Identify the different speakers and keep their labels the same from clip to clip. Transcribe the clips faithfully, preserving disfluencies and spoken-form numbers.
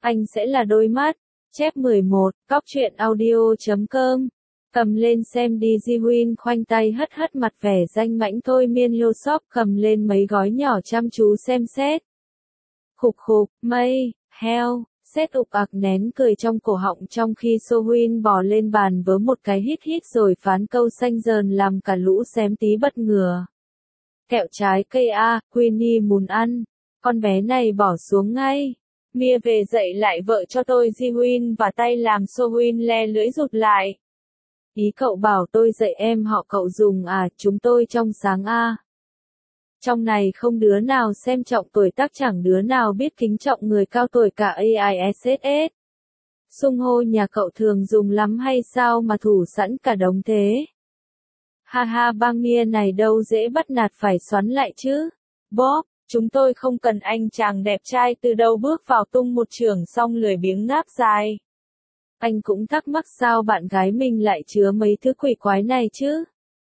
Speaker 1: Anh sẽ là đôi mắt. Chép mười một, cóc truyện audio chấm com. Cầm lên xem đi. Ji-Hoon khoanh tay hất hất mặt vẻ danh mãnh thôi miên. Hyo-seop cầm lên mấy gói nhỏ chăm chú xem xét. Khục khục, mây, heo, Sét ục ạc nén cười trong cổ họng trong khi So-Hoon bò lên bàn vớ một cái hít hít rồi phán câu xanh dờn làm cả lũ xém tí bất ngờ. Kẹo trái cây a, Queenie muốn ăn. Con bé này bỏ xuống ngay. Mia về dậy lại vợ cho tôi. Ji-Hoon và tay làm So-Hoon le lưỡi rụt lại. Ý cậu bảo tôi dạy em họ cậu dùng à, chúng tôi trong sáng a. Trong này không đứa nào xem trọng tuổi tác, chẳng đứa nào biết kính trọng người cao tuổi cả. a i ét ét. Xung hô nhà cậu thường dùng lắm hay sao mà thủ sẵn cả đống thế? Ha ha, bang Mia này đâu dễ bắt nạt, phải xoắn lại chứ. Bob, chúng tôi không cần anh chàng đẹp trai từ đâu bước vào tung một chưởng xong lười biếng ngáp dài. Anh cũng thắc mắc sao bạn gái mình lại chứa mấy thứ quỷ quái này chứ.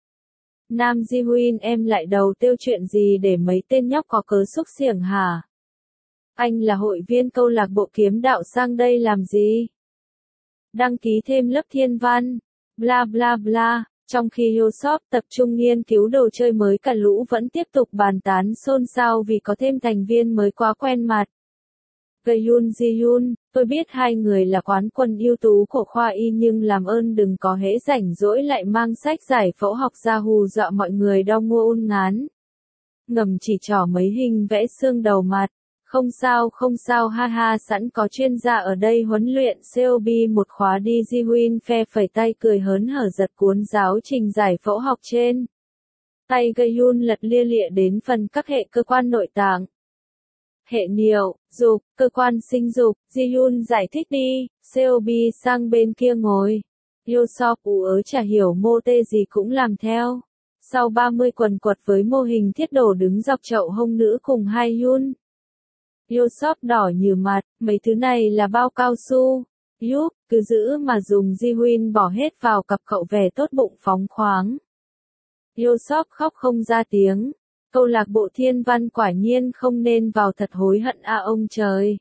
Speaker 1: Nam Ji-Hoon, em lại đầu tiêu chuyện gì để mấy tên nhóc có cớ xúc xiểng hả? Anh là hội viên câu lạc bộ kiếm đạo, sang đây làm gì? Đăng ký thêm lớp thiên văn, bla bla bla. Trong khi Hyo-seop tập trung nghiên cứu đồ chơi mới, cả lũ vẫn tiếp tục bàn tán xôn xao vì có thêm thành viên mới quá quen mặt. Ga-yoon, Ji-yoon, tôi biết hai người là quán quân ưu tú của khoa y nhưng làm ơn đừng có hễ rảnh rỗi lại mang sách giải phẫu học ra hù dọa mọi người đau ngô un ngán. Ngầm chỉ trỏ mấy hình vẽ xương đầu mặt. Không sao không sao, ha ha, sẵn có chuyên gia ở đây huấn luyện xê o bê một khóa đi. Ji-Hoon phe phẩy tay cười hớn hở giật cuốn giáo trình giải phẫu học trên. Tay Ga-yoon lật lia lịa đến phần các hệ cơ quan nội tạng. Hệ niệu, dục, cơ quan sinh dục. Ji-Hoon giải thích đi. xê o bê sang bên kia ngồi. Hyo-seop ú ớ chả hiểu mô tê gì cũng làm theo. Sau ba mươi quần quật với mô hình thiết đổ đứng dọc chậu hông nữ cùng hai Yoon. Hyo-seop đỏ như mặt, mấy thứ này là bao cao su. Yup, cứ giữ mà dùng. Ji-Hoon bỏ hết vào cặp cậu vẻ tốt bụng phóng khoáng. Hyo-seop khóc không ra tiếng. Câu lạc bộ thiên văn quả nhiên không nên vào, thật hối hận a ông trời.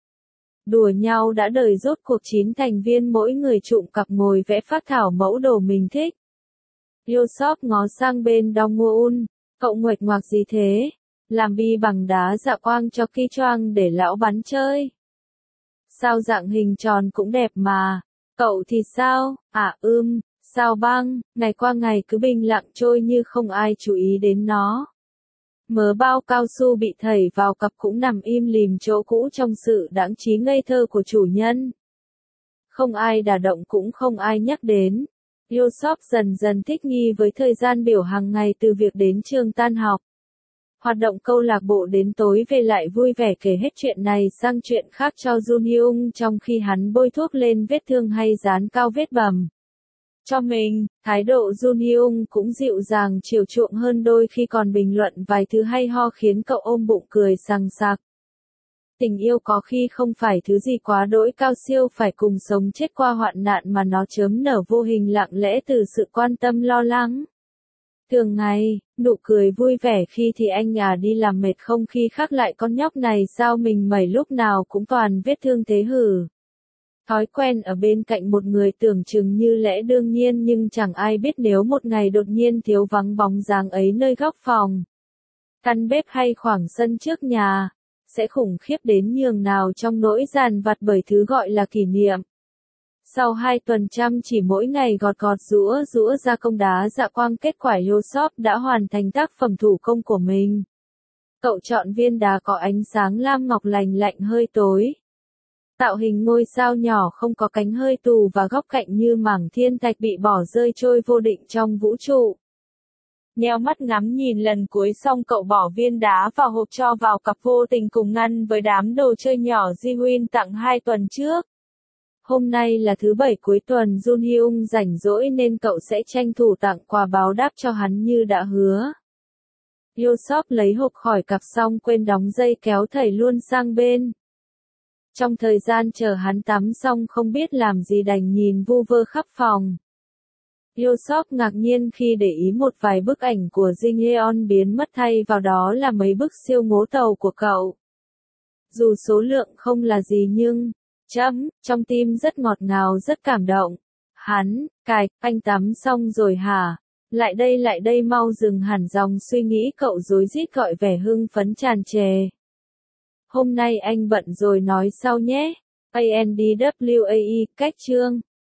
Speaker 1: Đùa nhau đã đời, rốt cuộc chín thành viên mỗi người trụm cặp ngồi vẽ phác thảo mẫu đồ mình thích. Hyo-seop ngó sang bên Dong-won, cậu nguệch ngoạc gì thế? Làm bi bằng đá dạ quang cho Ki Choang để lão bắn chơi. Sao dạng hình tròn cũng đẹp mà. Cậu thì sao? À ưm, sao băng, ngày qua ngày cứ bình lặng trôi như không ai chú ý đến nó. Mớ bao cao su bị thảy vào cặp cũng nằm im lìm chỗ cũ trong sự đãng trí ngây thơ của chủ nhân. Không ai đả động cũng không ai nhắc đến. Hyo-seop dần dần thích nghi với thời gian biểu hàng ngày từ việc đến trường tan học. Hoạt động câu lạc bộ đến tối về lại vui vẻ kể hết chuyện này sang chuyện khác cho Jun-hyung trong khi hắn bôi thuốc lên vết thương hay dán cao vết bầm cho mình. Thái độ Jun-hyung cũng dịu dàng chiều chuộng hơn đôi khi còn bình luận vài thứ hay ho khiến cậu ôm bụng cười sằng sặc. Tình yêu có khi không phải thứ gì quá đỗi cao siêu phải cùng sống chết qua hoạn nạn, mà nó chớm nở vô hình lặng lẽ từ sự quan tâm lo lắng. Thường ngày, nụ cười vui vẻ khi thì anh à đi làm mệt, không khi khác lại con nhóc này sao mình mẩy lúc nào cũng toàn vết thương thế hử. Thói quen ở bên cạnh một người tưởng chừng như lẽ đương nhiên, nhưng chẳng ai biết nếu một ngày đột nhiên thiếu vắng bóng dáng ấy nơi góc phòng, căn bếp hay khoảng sân trước nhà, sẽ khủng khiếp đến nhường nào trong nỗi dằn vặt bởi thứ gọi là kỷ niệm. Sau hai tuần chăm chỉ mỗi ngày gọt gọt rũa rũa ra công đá dạ quang, kết quả Hyo-seop đã hoàn thành tác phẩm thủ công của mình. Cậu chọn viên đá có ánh sáng lam ngọc lành lạnh hơi tối. Tạo hình ngôi sao nhỏ không có cánh hơi tù và góc cạnh như mảng thiên thạch bị bỏ rơi trôi vô định trong vũ trụ. Nheo mắt ngắm nhìn lần cuối xong cậu bỏ viên đá vào hộp cho vào cặp, vô tình cùng ngăn với đám đồ chơi nhỏ Ji-Hoon tặng hai tuần trước. Hôm nay là thứ bảy cuối tuần, Jun-hyung rảnh rỗi nên cậu sẽ tranh thủ tặng quà báo đáp cho hắn như đã hứa. Hyo-seop lấy hộp khỏi cặp xong quên đóng dây kéo thảy luôn sang bên. Trong thời gian chờ hắn tắm xong không biết làm gì đành nhìn vu vơ khắp phòng. Hyo-seop ngạc nhiên khi để ý một vài bức ảnh của Jin Hyeon biến mất, thay vào đó là mấy bức siêu ngố tàu của cậu. Dù số lượng không là gì nhưng Chấm, trong tim rất ngọt ngào rất cảm động. Hắn, cài, anh tắm xong rồi hả? Lại đây lại đây mau dừng hẳn dòng suy nghĩ cậu rối rít gọi vẻ hưng phấn tràn trề. Hôm nay anh bận rồi nói sau nhé. A N D W A E, cách chương.